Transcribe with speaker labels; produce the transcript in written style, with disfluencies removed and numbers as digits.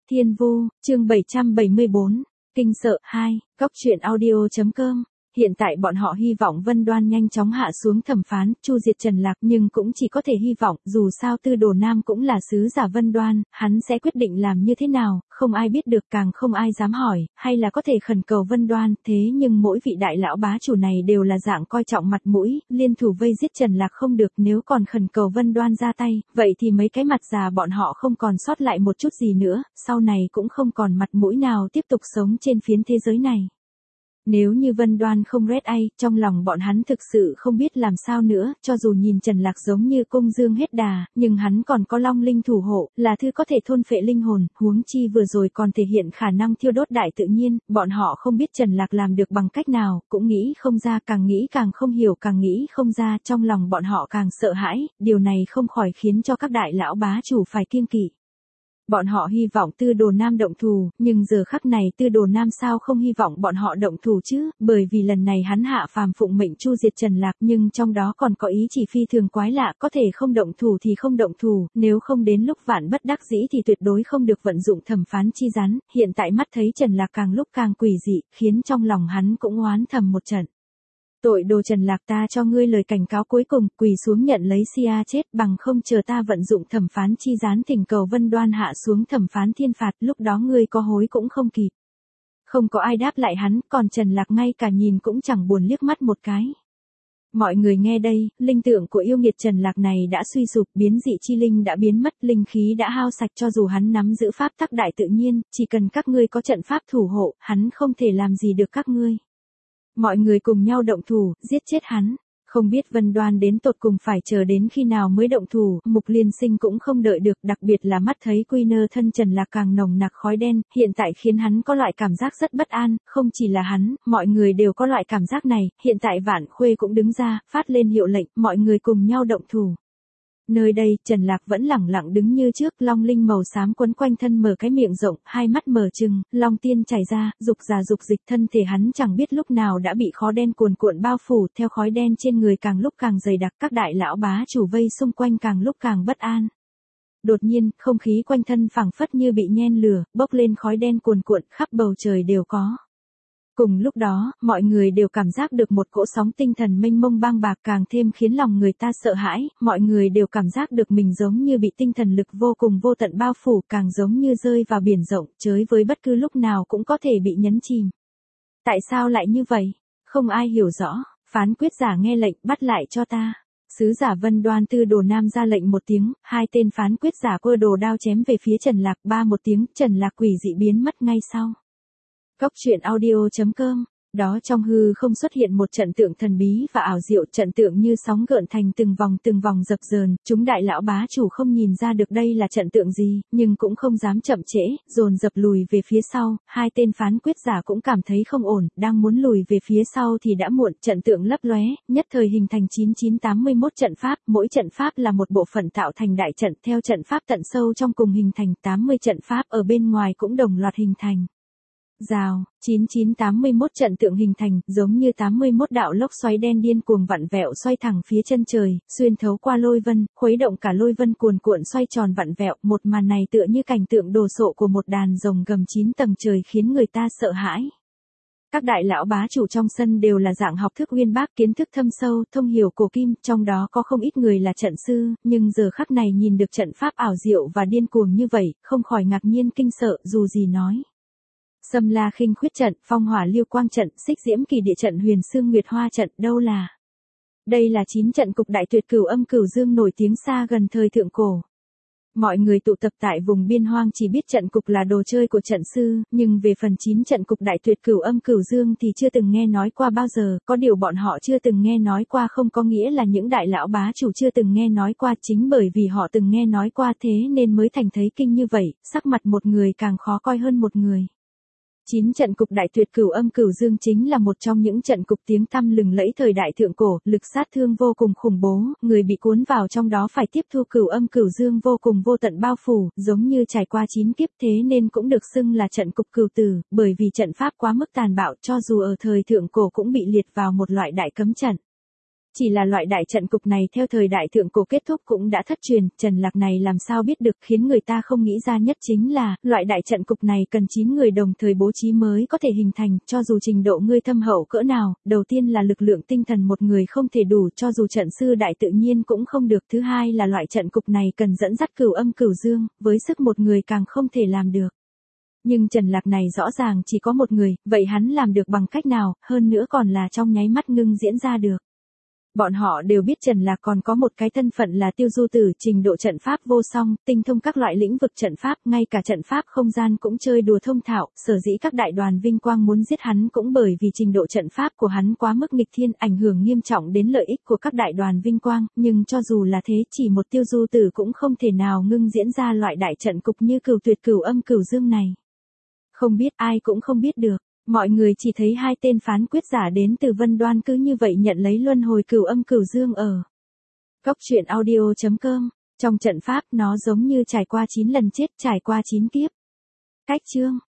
Speaker 1: Thiên Vu, chương 774, Kinh sợ 2, Góc truyện audio.com. Hiện tại bọn họ hy vọng Vân Đoan nhanh chóng hạ xuống thẩm phán, chu diệt Trần Lạc, nhưng cũng chỉ có thể hy vọng, dù sao Tư Đồ Nam cũng là sứ giả Vân Đoan, hắn sẽ quyết định làm như thế nào, không ai biết được, càng không ai dám hỏi, hay là có thể khẩn cầu Vân Đoan, thế nhưng mỗi vị đại lão bá chủ này đều là dạng coi trọng mặt mũi, liên thủ vây giết Trần Lạc không được, nếu còn khẩn cầu Vân Đoan ra tay, vậy thì mấy cái mặt già bọn họ không còn sót lại một chút gì nữa, sau này cũng không còn mặt mũi nào tiếp tục sống trên phiến thế giới này. Nếu như Vân Đoan không rét ai, trong lòng bọn hắn thực sự không biết làm sao nữa, cho dù nhìn Trần Lạc giống như cung dương hết đà, nhưng hắn còn có long linh thủ hộ, là thứ có thể thôn phệ linh hồn, huống chi vừa rồi còn thể hiện khả năng thiêu đốt đại tự nhiên, bọn họ không biết Trần Lạc làm được bằng cách nào, cũng nghĩ không ra, càng nghĩ càng không hiểu, càng nghĩ không ra, trong lòng bọn họ càng sợ hãi, điều này không khỏi khiến cho các đại lão bá chủ phải kiêng kỵ. Bọn họ hy vọng Tư Đồ Nam động thủ, nhưng giờ khắc này Tư Đồ Nam sao không hy vọng bọn họ động thủ chứ, bởi vì lần này hắn hạ phàm phụng mệnh chu diệt Trần Lạc, nhưng trong đó còn có ý chỉ phi thường quái lạ, có thể không động thủ thì không động thủ, nếu không đến lúc vạn bất đắc dĩ thì tuyệt đối không được vận dụng thẩm phán chi gián, hiện tại mắt thấy Trần Lạc càng lúc càng quỷ dị, khiến trong lòng hắn cũng oán thầm một trận. Tội đồ Trần Lạc, ta cho ngươi lời cảnh cáo cuối cùng, quỳ xuống nhận lấy sia chết, bằng không chờ ta vận dụng thẩm phán chi gián thỉnh cầu Vân Đoan hạ xuống thẩm phán thiên phạt, lúc đó ngươi có hối cũng không kịp. Không có ai đáp lại hắn, còn Trần Lạc ngay cả nhìn cũng chẳng buồn liếc mắt một cái. Mọi người nghe đây, linh tượng của yêu nghiệt Trần Lạc này đã suy sụp, biến dị chi linh đã biến mất, linh khí đã hao sạch, cho dù hắn nắm giữ pháp tắc đại tự nhiên, chỉ cần các ngươi có trận pháp thủ hộ, hắn không thể làm gì được các ngươi. Mọi người cùng nhau động thủ, giết chết hắn. Không biết Vân Đoan đến tột cùng phải chờ đến khi nào mới động thủ, Mục Liên Sinh cũng không đợi được, đặc biệt là mắt thấy quy nơ thân Trần Lạc càng nồng nặc khói đen, hiện tại khiến hắn có loại cảm giác rất bất an, không chỉ là hắn, mọi người đều có loại cảm giác này, hiện tại Vạn Khuê cũng đứng ra, phát lên hiệu lệnh, mọi người cùng nhau động thủ. Nơi đây, Trần Lạc vẫn lẳng lặng đứng như trước, long linh màu xám quấn quanh thân mở cái miệng rộng, hai mắt mở trừng, long tiên chảy ra, dục ra dục dịch, thân thể hắn chẳng biết lúc nào đã bị khói đen cuồn cuộn bao phủ, theo khói đen trên người càng lúc càng dày đặc, các đại lão bá chủ vây xung quanh càng lúc càng bất an. Đột nhiên, không khí quanh thân phảng phất như bị nhen lửa, bốc lên khói đen cuồn cuộn, khắp bầu trời đều có. Cùng lúc đó, mọi người đều cảm giác được một cỗ sóng tinh thần mênh mông bang bạc, càng thêm khiến lòng người ta sợ hãi, mọi người đều cảm giác được mình giống như bị tinh thần lực vô cùng vô tận bao phủ, càng giống như rơi vào biển rộng, chới với bất cứ lúc nào cũng có thể bị nhấn chìm. Tại sao lại như vậy? Không ai hiểu rõ, phán quyết giả nghe lệnh, bắt lại cho ta. Sứ giả Vân Đoan Tư Đồ Nam ra lệnh một tiếng, hai tên phán quyết giả quơ đồ đao chém về phía Trần Lạc, ba một tiếng, Trần Lạc quỷ dị biến mất ngay sau. Góc truyện audio.com. Đó trong hư không xuất hiện một trận tượng thần bí và ảo diệu, trận tượng như sóng gợn thành từng vòng dập dờn, chúng đại lão bá chủ không nhìn ra được đây là trận tượng gì, nhưng cũng không dám chậm trễ, dồn dập lùi về phía sau, hai tên phán quyết giả cũng cảm thấy không ổn, đang muốn lùi về phía sau thì đã muộn, trận tượng lấp lóe, nhất thời hình thành 9981 trận pháp, mỗi trận pháp là một bộ phận tạo thành đại trận, theo trận pháp tận sâu trong cùng hình thành 80 trận pháp ở bên ngoài cũng đồng loạt hình thành. Rào, 9981 trận tượng hình thành, giống như 81 đạo lốc xoáy đen điên cuồng vặn vẹo xoay thẳng phía chân trời, xuyên thấu qua lôi vân, khuấy động cả lôi vân cuồn cuộn xoay tròn vặn vẹo, một màn này tựa như cảnh tượng đồ sộ của một đàn rồng gầm 9 tầng trời khiến người ta sợ hãi. Các đại lão bá chủ trong sân đều là dạng học thức uyên bác, kiến thức thâm sâu, thông hiểu cổ kim, trong đó có không ít người là trận sư, nhưng giờ khắc này nhìn được trận pháp ảo diệu và điên cuồng như vậy, không khỏi ngạc nhiên kinh sợ, dù gì nói. Xâm La Khinh Khuyết trận, Phong Hỏa Lưu Quang trận, Xích Diễm Kỳ Địa trận, Huyền Xương Nguyệt Hoa trận, đâu là? Đây là 9 trận cục đại tuyệt cửu âm cửu dương nổi tiếng xa gần thời thượng cổ. Mọi người tụ tập tại vùng biên hoang chỉ biết trận cục là đồ chơi của trận sư, nhưng về phần 9 trận cục đại tuyệt cửu âm cửu dương thì chưa từng nghe nói qua bao giờ, có điều bọn họ chưa từng nghe nói qua không có nghĩa là những đại lão bá chủ chưa từng nghe nói qua, chính bởi vì họ từng nghe nói qua thế nên mới thành thấy kinh như vậy, sắc mặt một người càng khó coi hơn một người. 9 trận cục đại tuyệt cửu âm cửu dương chính là một trong những trận cục tiếng tăm lừng lẫy thời đại thượng cổ, lực sát thương vô cùng khủng bố, người bị cuốn vào trong đó phải tiếp thu cửu âm cửu dương vô cùng vô tận bao phủ, giống như trải qua 9 kiếp, thế nên cũng được xưng là trận cục cửu tử, bởi vì trận pháp quá mức tàn bạo, cho dù ở thời thượng cổ cũng bị liệt vào một loại đại cấm trận. Chỉ là loại đại trận cục này theo thời đại thượng cổ kết thúc cũng đã thất truyền, Trần Lạc này làm sao biết được, khiến người ta không nghĩ ra nhất chính là, loại đại trận cục này cần 9 người đồng thời bố trí mới có thể hình thành, cho dù trình độ ngươi thâm hậu cỡ nào, đầu tiên là lực lượng tinh thần một người không thể đủ, cho dù trận sư đại tự nhiên cũng không được, thứ hai là loại trận cục này cần dẫn dắt cửu âm cửu dương, với sức một người càng không thể làm được. Nhưng Trần Lạc này rõ ràng chỉ có một người, vậy hắn làm được bằng cách nào, hơn nữa còn là trong nháy mắt ngưng diễn ra được. Bọn họ đều biết Trần Lạc còn có một cái thân phận là tiêu du tử, trình độ trận pháp vô song, tinh thông các loại lĩnh vực trận pháp, ngay cả trận pháp không gian cũng chơi đùa thông thạo, sở dĩ các đại đoàn vinh quang muốn giết hắn cũng bởi vì trình độ trận pháp của hắn quá mức nghịch thiên, ảnh hưởng nghiêm trọng đến lợi ích của các đại đoàn vinh quang, nhưng cho dù là thế chỉ một tiêu du tử cũng không thể nào ngưng diễn ra loại đại trận cục như cửu tuyệt cửu âm cửu dương này. Không biết, ai cũng không biết được. Mọi người chỉ thấy hai tên phán quyết giả đến từ Vân Đoan cứ như vậy nhận lấy luân hồi cửu âm cửu dương ở Cốc truyện audio.com. Trong trận pháp nó giống như trải qua 9 lần chết, trải qua 9 kiếp. Cách chương